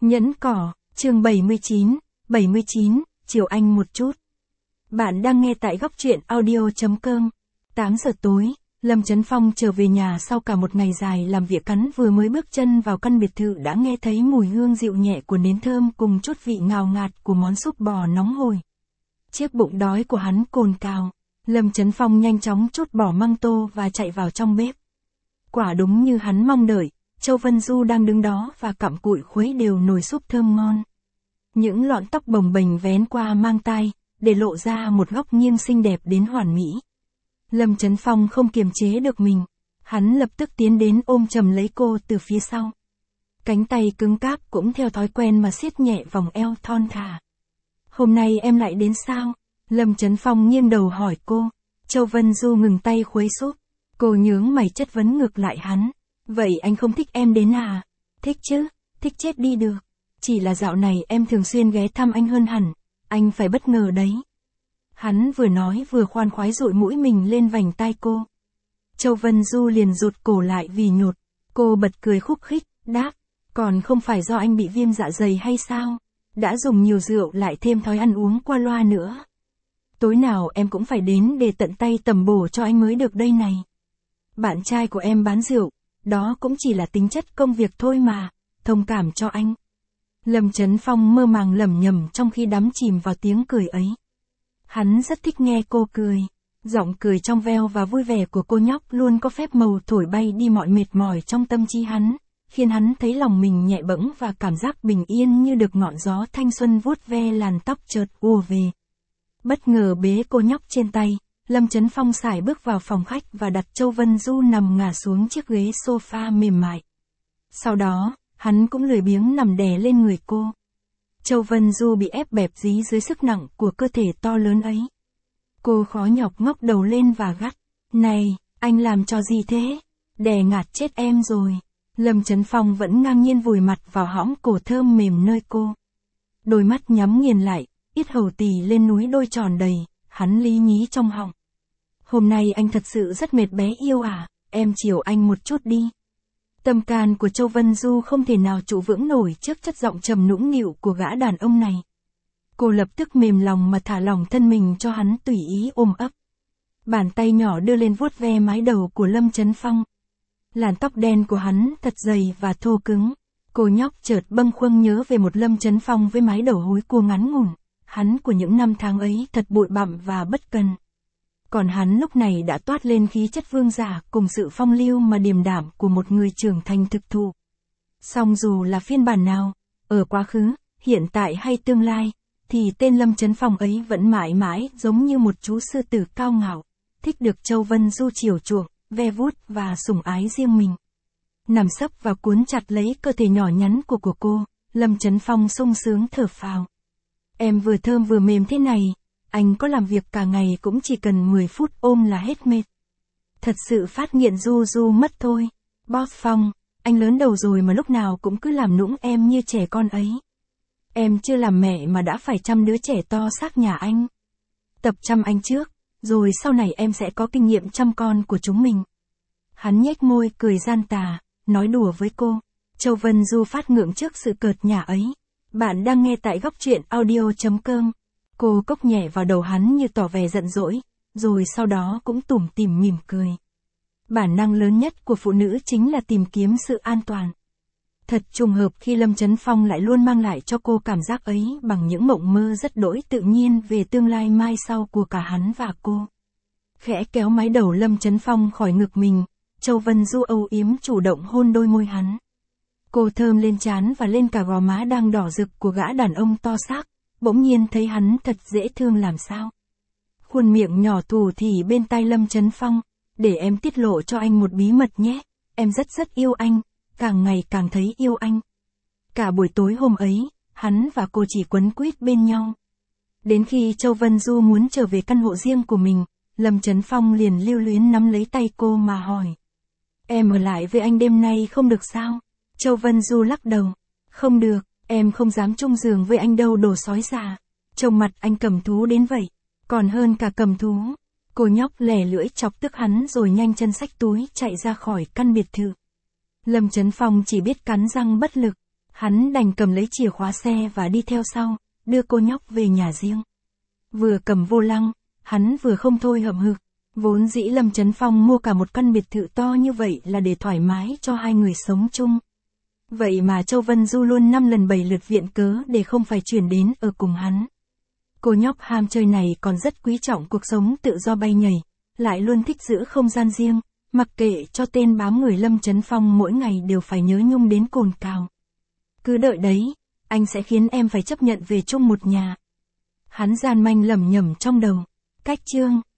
Nhẫn cỏ, chương 79, chiều anh một chút. Bạn đang nghe tại góc truyện audio.com. 8 giờ tối, Lâm Chấn Phong trở về nhà sau cả một ngày dài làm việc cắn vừa mới bước chân vào căn biệt thự đã nghe thấy mùi hương dịu nhẹ của nến thơm cùng chút vị ngào ngạt của món súp bò nóng hổi. Chiếc bụng đói của hắn cồn cào, Lâm Chấn Phong nhanh chóng trút bỏ măng tô và chạy vào trong bếp. Quả đúng như hắn mong đợi, Châu Vân Du đang đứng đó và cặm cụi khuấy đều nồi súp thơm ngon. Những lọn tóc bồng bềnh vén qua mang tai, để lộ ra một góc nghiêng xinh đẹp đến hoàn mỹ. Lâm Chấn Phong không kiềm chế được mình, hắn lập tức tiến đến ôm chầm lấy cô từ phía sau. Cánh tay cứng cáp cũng theo thói quen mà siết nhẹ vòng eo thon thả. Hôm nay em lại đến sao? Lâm Chấn Phong nghiêng đầu hỏi cô. Châu Vân Du ngừng tay khuấy súp. Cô nhướng mày chất vấn ngược lại hắn. Vậy anh không thích em đến à? Thích chứ, thích chết đi được. Chỉ là dạo này em thường xuyên ghé thăm anh hơn hẳn, anh phải bất ngờ đấy. Hắn vừa nói vừa khoan khoái dụi mũi mình lên vành tai cô. Châu Vân Du liền rụt cổ lại vì nhột. Cô bật cười khúc khích, đáp, còn không phải do anh bị viêm dạ dày hay sao? Đã dùng nhiều rượu lại thêm thói ăn uống qua loa nữa. Tối nào em cũng phải đến để tận tay tầm bổ cho anh mới được đây này. Bạn trai của em bán rượu, đó cũng chỉ là tính chất công việc thôi mà, thông cảm cho anh. Lâm Chấn Phong mơ màng lẩm nhẩm trong khi đắm chìm vào tiếng cười ấy. Hắn rất thích nghe cô cười. Giọng cười trong veo và vui vẻ của cô nhóc luôn có phép màu thổi bay đi mọi mệt mỏi trong tâm trí hắn, khiến hắn thấy lòng mình nhẹ bẫng và cảm giác bình yên như được ngọn gió thanh xuân vuốt ve làn tóc chợt ùa về. Bất ngờ bế cô nhóc trên tay, Lâm Chấn Phong sải bước vào phòng khách và đặt Châu Vân Du nằm ngả xuống chiếc ghế sofa mềm mại. Sau đó, hắn cũng lười biếng nằm đè lên người cô. Châu Vân Du bị ép bẹp dí dưới sức nặng của cơ thể to lớn ấy. Cô khó nhọc ngóc đầu lên và gắt. Này, anh làm trò gì thế? Đè ngạt chết em rồi. Lâm Chấn Phong vẫn ngang nhiên vùi mặt vào hõm cổ thơm mềm nơi cô. Đôi mắt nhắm nghiền lại, yết hầu tì lên núi đôi tròn đầy, hắn lý nhí trong họng. Hôm nay anh thật sự rất mệt bé yêu à, em chiều anh một chút đi. Tâm can của Châu Vân Du không thể nào trụ vững nổi trước chất giọng trầm nũng nịu của gã đàn ông này. Cô lập tức mềm lòng mà thả lỏng thân mình cho hắn tùy ý ôm ấp. Bàn tay nhỏ đưa lên vuốt ve mái đầu của Lâm Chấn Phong. Làn tóc đen của hắn thật dày và thô cứng. Cô nhóc chợt bâng khuâng nhớ về một Lâm Chấn Phong với mái đầu húi cua ngắn ngủn. Hắn của những năm tháng ấy thật bụi bặm và bất cần. Còn hắn lúc này đã toát lên khí chất vương giả cùng sự phong lưu mà điềm đạm của một người trưởng thành thực thụ. Song dù là phiên bản nào, ở quá khứ, hiện tại hay tương lai, thì tên Lâm Chấn Phong ấy vẫn mãi mãi giống như một chú sư tử cao ngạo, thích được Châu Vân Du chiều chuộng, ve vuốt và sủng ái riêng mình. Nằm sấp và cuốn chặt lấy cơ thể nhỏ nhắn của cô, Lâm Chấn Phong sung sướng thở phào. Em vừa thơm vừa mềm thế này, anh có làm việc cả ngày cũng chỉ cần 10 phút ôm là hết mệt. Thật sự phát nghiện du mất thôi. Boss Phong, anh lớn đầu rồi mà lúc nào cũng cứ làm nũng em như trẻ con ấy. Em chưa làm mẹ mà đã phải chăm đứa trẻ to xác nhà anh. Tập chăm anh trước, rồi sau này em sẽ có kinh nghiệm chăm con của chúng mình. Hắn nhếch môi cười gian tà, nói đùa với cô. Châu Vân Du phát ngượng trước sự cợt nhả ấy. Bạn đang nghe tại góc truyện audio.com. Cô cốc nhẹ vào đầu hắn như tỏ vẻ giận dỗi, rồi sau đó cũng tủm tỉm mỉm cười. Bản năng lớn nhất của phụ nữ chính là tìm kiếm sự an toàn. Thật trùng hợp khi Lâm Chấn Phong lại luôn mang lại cho cô cảm giác ấy bằng những mộng mơ rất đỗi tự nhiên về tương lai mai sau của cả hắn và cô. Khẽ kéo mái đầu Lâm Chấn Phong khỏi ngực mình, Châu Vân Du âu yếm chủ động hôn đôi môi hắn. Cô thơm lên trán và lên cả gò má đang đỏ rực của gã đàn ông to xác, bỗng nhiên thấy hắn thật dễ thương làm sao. Khuôn miệng nhỏ tù thì bên tai Lâm Chấn Phong, để em tiết lộ cho anh một bí mật nhé, em rất yêu anh, càng ngày càng thấy yêu anh. Cả buổi tối hôm ấy, hắn và cô chỉ quấn quýt bên nhau. Đến khi Châu Vân Du muốn trở về căn hộ riêng của mình, Lâm Chấn Phong liền lưu luyến nắm lấy tay cô mà hỏi. Em ở lại với anh đêm nay không được sao? Châu Vân Du lắc đầu. Không được, em không dám chung giường với anh đâu đồ sói già. Trông mặt anh cầm thú đến vậy, còn hơn cả cầm thú. Cô nhóc lè lưỡi chọc tức hắn rồi nhanh chân xách túi chạy ra khỏi căn biệt thự. Lâm Chấn Phong chỉ biết cắn răng bất lực. Hắn đành cầm lấy chìa khóa xe và đi theo sau, đưa cô nhóc về nhà riêng. Vừa cầm vô lăng, hắn vừa không thôi hậm hực. Vốn dĩ Lâm Chấn Phong mua cả một căn biệt thự to như vậy là để thoải mái cho hai người sống chung. Vậy mà Châu Vân Du luôn 5 lần 7 lượt viện cớ để không phải chuyển đến ở cùng hắn. Cô nhóc ham chơi này còn rất quý trọng cuộc sống tự do bay nhảy, lại luôn thích giữ không gian riêng, mặc kệ cho tên bám người Lâm Chấn Phong mỗi ngày đều phải nhớ nhung đến cồn cào. Cứ đợi đấy, anh sẽ khiến em phải chấp nhận về chung một nhà. Hắn gian manh lẩm nhẩm trong đầu. Cách chương